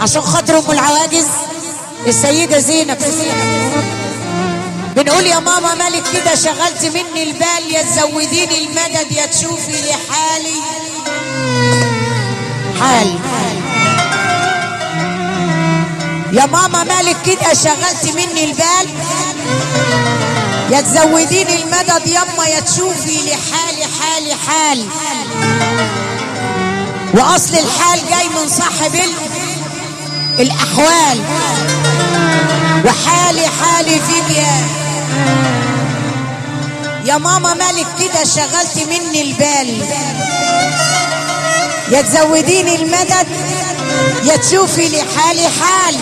عشان خاطر ام العواجز السيدة زينب. بنقول يا ماما مالك كده شغلت مني البال، يا تزوديني المدد يا تشوفي لي حالي حال. يا ماما مالك كده شغلت مني البال، يا تزوديني المدد يما يا تشوفي لي حالي حالي حال. واصل الحال جاي من صاحب الاحوال، وحالي حالي فيك يا ماما مالك كده شغلت مني البال، يا تزوديني المدد يا تشوفي لي حالي حال.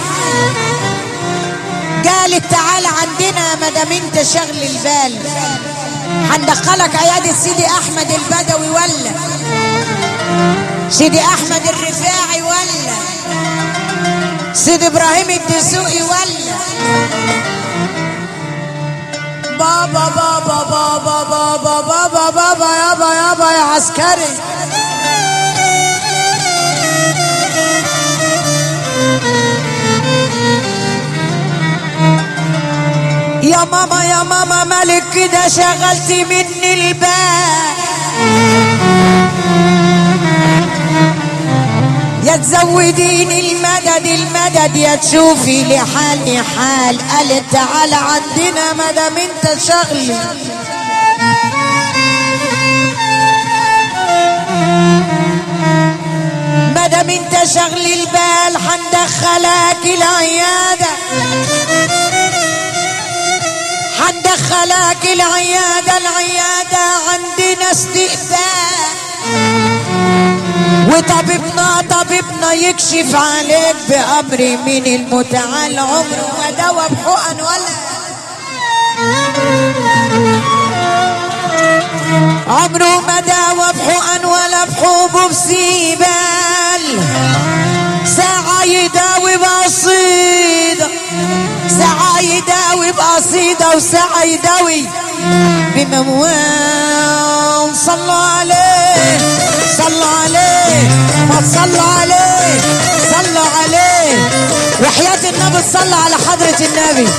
قالت تعال عندنا مدام انت شغل البال، هندخلك عيادة سيدي احمد البدوي ولا سيدي احمد الرفاعي ولا سيدي ابراهيم الدسوقي ولا بابا بابا بابا بابا بابا بابا يابا يابا يا عسكري. يا ماما يا ماما مالك كده شغلت مني البال، يا تزوديني المدد المدد يا تشوفي لي حالي حال. قالت تعال عندنا مدام انت شغلي، مدام انت شغل البال حندخلك العيادة، حندخلك العيادة. العيادة عندنا استقبال، وطبيبنا يكشف عليك بأمر من المتعال. عمره ما دوا بحقن ولا عمره ما دوا بحقن ولا بحبوب سيبال. ساعة يداوي بقصيدة، ساعة يداوي بقصيدة، وساعة يداوي بموال. صلوا عليه صلوا عليه ما تصلوا عليه صلوا عليه، وحياة النبي تصلى على حضرة النبي.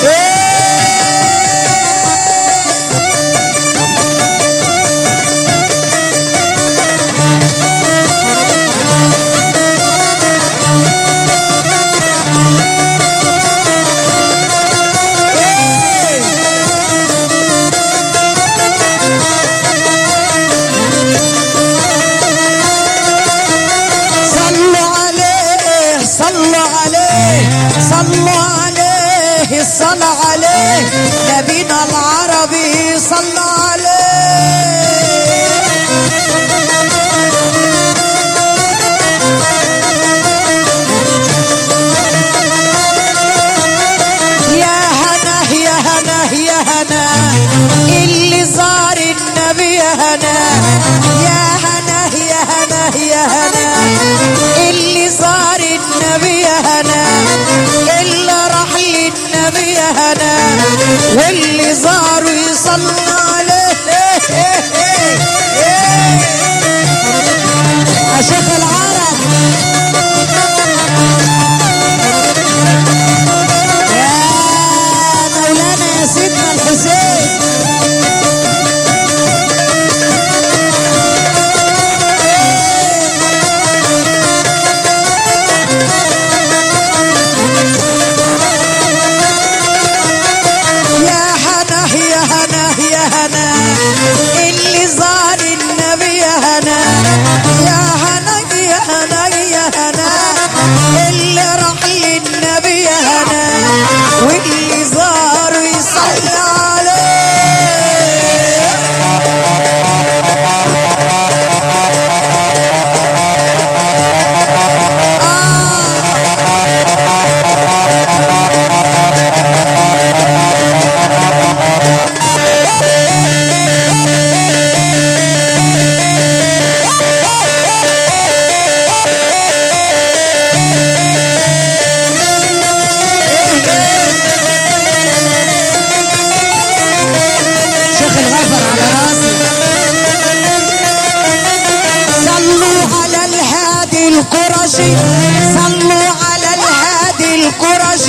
صلى عليه نبينا العربي صلى عليه. يا هنا يا هنا يا هنا اللي زار النبي، يا هنا يا هنا يا هنا يا هنا اللي زار النبي، يا هنا اللي راح للنبي، يا هنا واللي زاروا يصلى عليه. اشوف العرب يا مولانا يا سيدنا الحسين. يا هنا يا هنا يا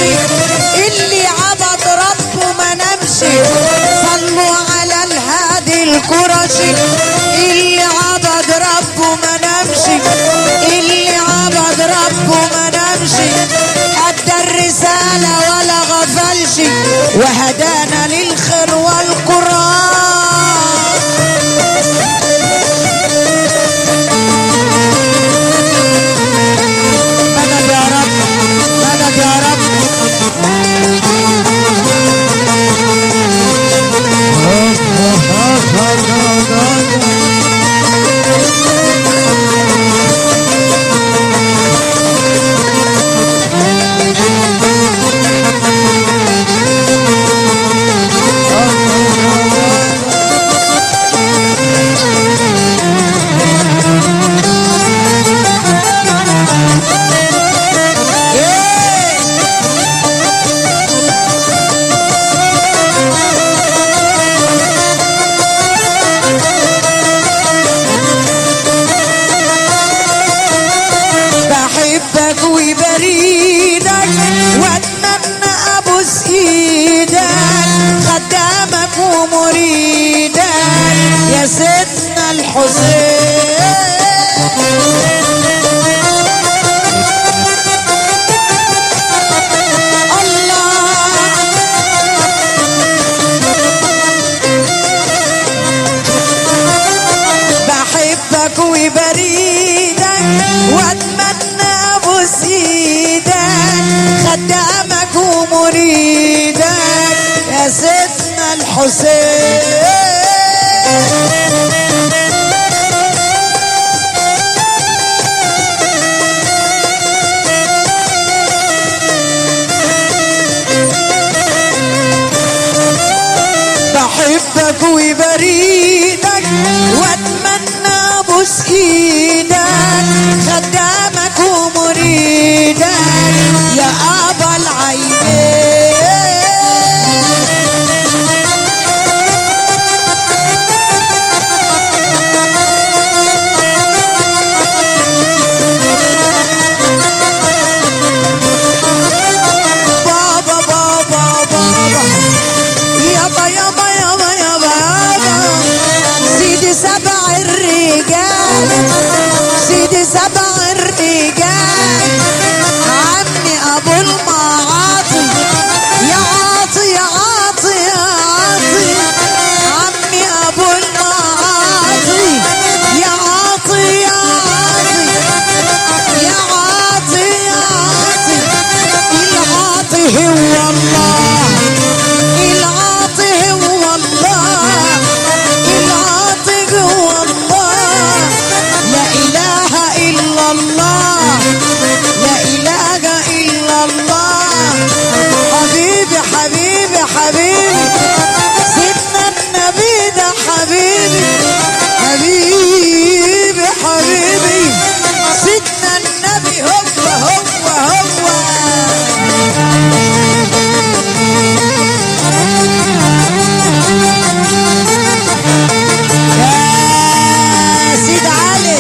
اللي عبد ربه ما نمشي صلوا على الهادي القرشي. اللي عبد ربه ما نمشي، اللي عبد ربه ما نمشي، أدى الرسالة ولا غفلش وهدانا للخير والقرآن. مدد يا رب، مدد يا رب. بحبك وبريدك واتمنى ابوس ايدك، خدامك ومريدك يا سيدنا الحسين. بحبك وبريدك واتمنى ابوس ايدك، خدامك ومريدك يا سيدنا الحسين. بحبك وبريدك واتمنى ابوس ايدك، خدامك ومريدك يا ابا العينين. بابا بابا بابا يابا يابا يابا يابا يابا، سيدي سبع الرجال، سيدي سبع الرجال، عمي ابو المعاطي يا عاطي يا عاطي يا عاطي، عمي ابو المعاطي يا عاطي يا عاطي يا عاطي يا عاطي. العاطي هو الله، العاطي هو الله، العاطي هو الله. لا اله الا الله، لا اله الا الله. حبيبي حبيبي حبيبي سيدنا النبي ده حبيبي، حبيبي حبيبي سيدنا النبي هو هو هو. يا سيد علي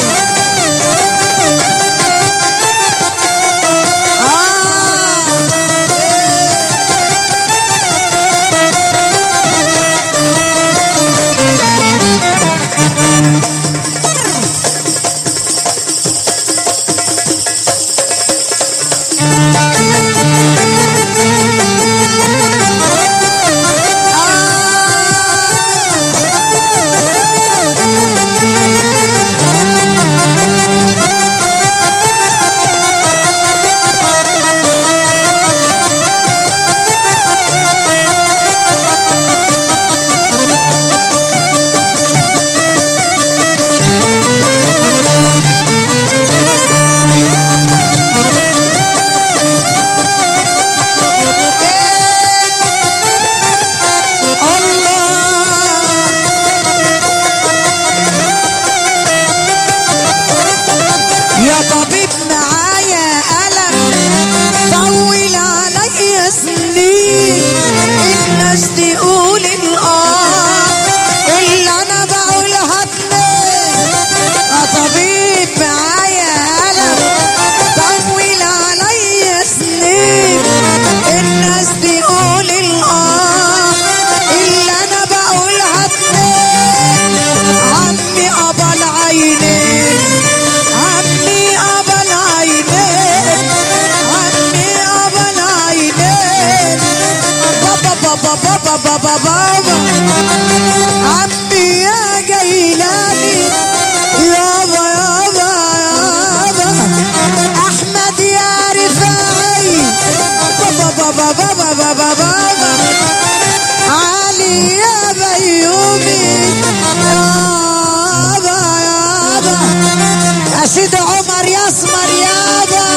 عمي يا جيلاني يابا يابا يابا احمد يا رفاعي بابا بابا بابا بابا بابا علي يا بيومي يابا يابا يا سيد عمر يا اسمر يابا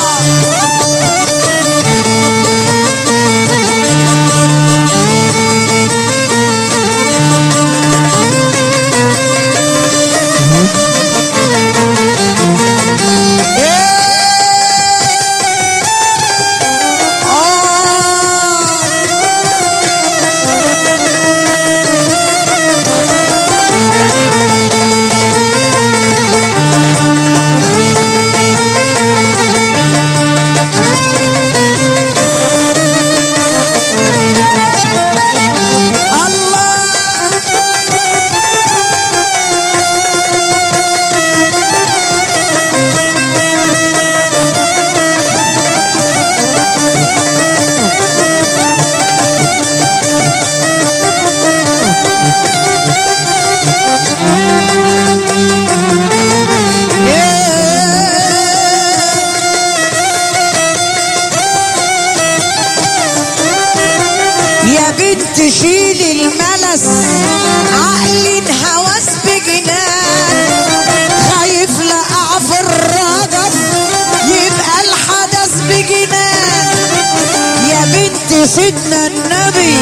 تشيل الملس عقلي انهوس بجنان خايف لا في الرجب يبقى الحدث بجنان يا بنت سيدنا النبي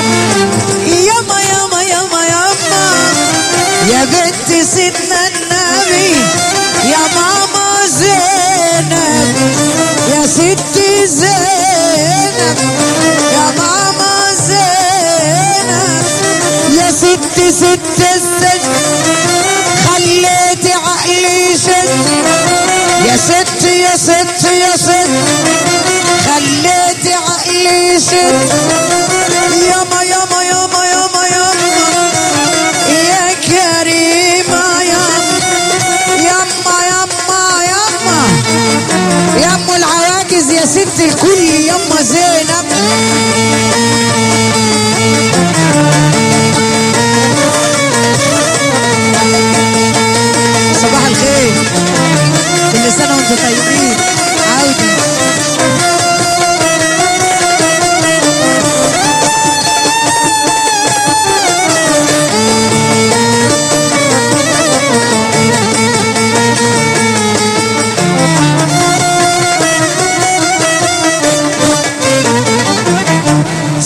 ياما ياما ياما ياما يا بنت سيدنا النبي يا ماما زينب يا ستي زينب يا ماما زينب يا ست ست الست خليتي عقلي شد يا ست يا ست يا ست خليتي عقلي شد ياما ياما ياما ياما ياما يا كريمة ياما ياما ياما ياما يا ام العواجز يا ست الكل